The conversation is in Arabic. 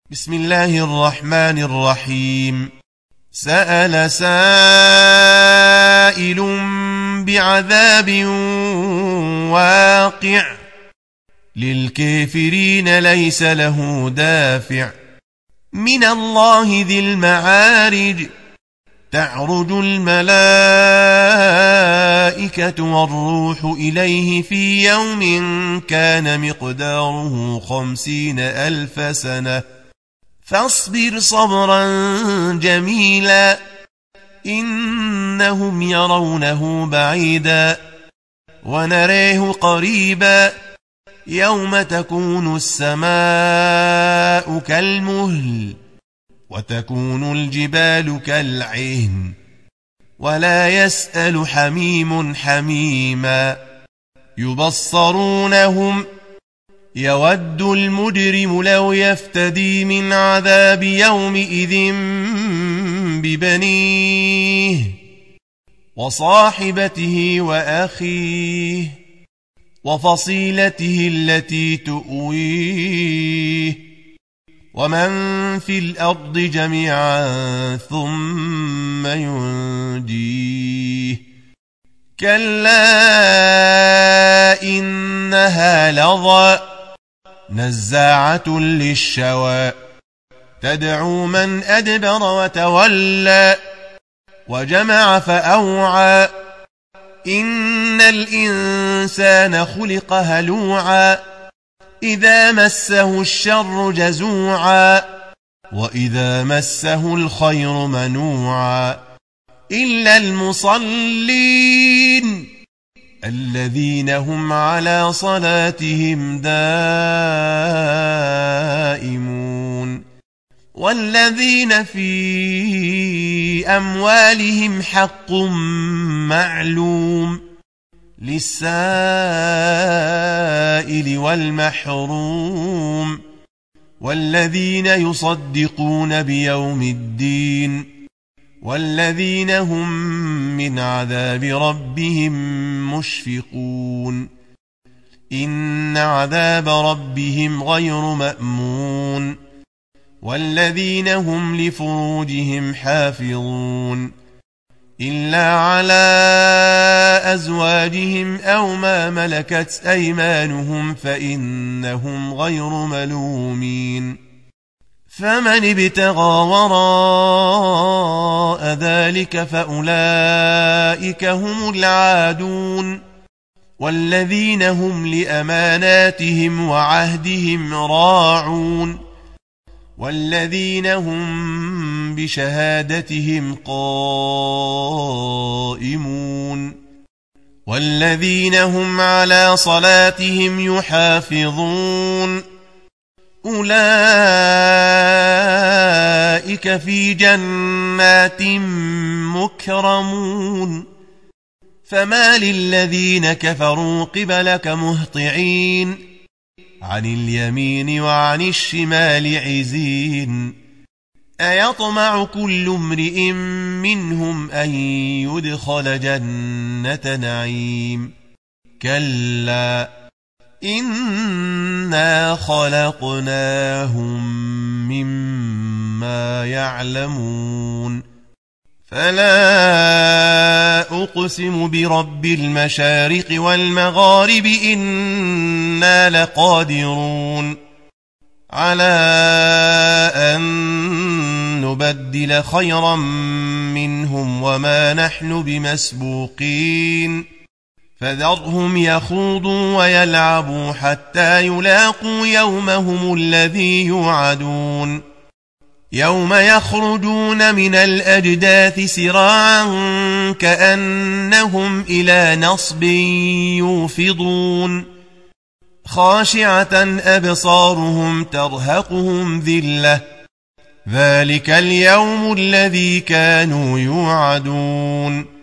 بسم الله الرحمن الرحيم. سأل سائل بعذاب واقع للكافرين ليس له دافع من الله ذي المعارج تعرج الملائكة والروح إليه في يوم كان مقداره 50,000 سنة فاصبر صبرا جميلا إنهم يرونه بعيدا ونريه قريبا يوم تكون السماء كالمهل وتكون الجبال كالعهن ولا يسأل حميم حميما يبصرونهم يود المجرم لو يفتدي من عذاب يومئذ ببنيه وصاحبته وأخيه وفصيلته التي تؤويه ومن في الأرض جميعا ثم ينجيه كلا إنها لظى نزاعة للشوى تدعو من أدبر وتولى وجمع فأوعى إن الإنسان خلق هلوعا إذا مسه الشر جزوعا وإذا مسه الخير منوعا إلا المصلين الذين هم على صلاتهم دائمون والذين في أموالهم حق معلوم للسائل والمحروم والذين يصدقون بيوم الدين والذين هم من عذاب ربهم مشفقون إن عذاب ربهم غير مأمون والذين هم لفروجهم حافظون إلا على أزواجهم أو ما ملكت أيمانهم فإنهم غير ملومين فمن ابتغى وراء ذلك فأولئك هم العادون والذين هم لأماناتهم وعهدهم راعون والذين هم بشهادتهم قائمون والذين هم على صلاتهم يحافظون أولئك في جنات مكرمون فما للذين كفروا قبلك مهطعين عن اليمين وعن الشمال عزين أيطمع كل امرئ منهم أن يدخل جنة نعيم كلا إنا خلقناهم مما يعلمون فلا أقسم برب المشارق والمغارب إنا لقادرون على أن نبدل خيرا منهم وما نحن بمسبوقين فذرهم يخوضوا ويلعبوا حتى يلاقوا يومهم الذي يوعدون يوم يخرجون من الأجداث سراعا كأنهم إلى نصب يوفضون خاشعة أبصارهم ترهقهم ذلة ذلك اليوم الذي كانوا يوعدون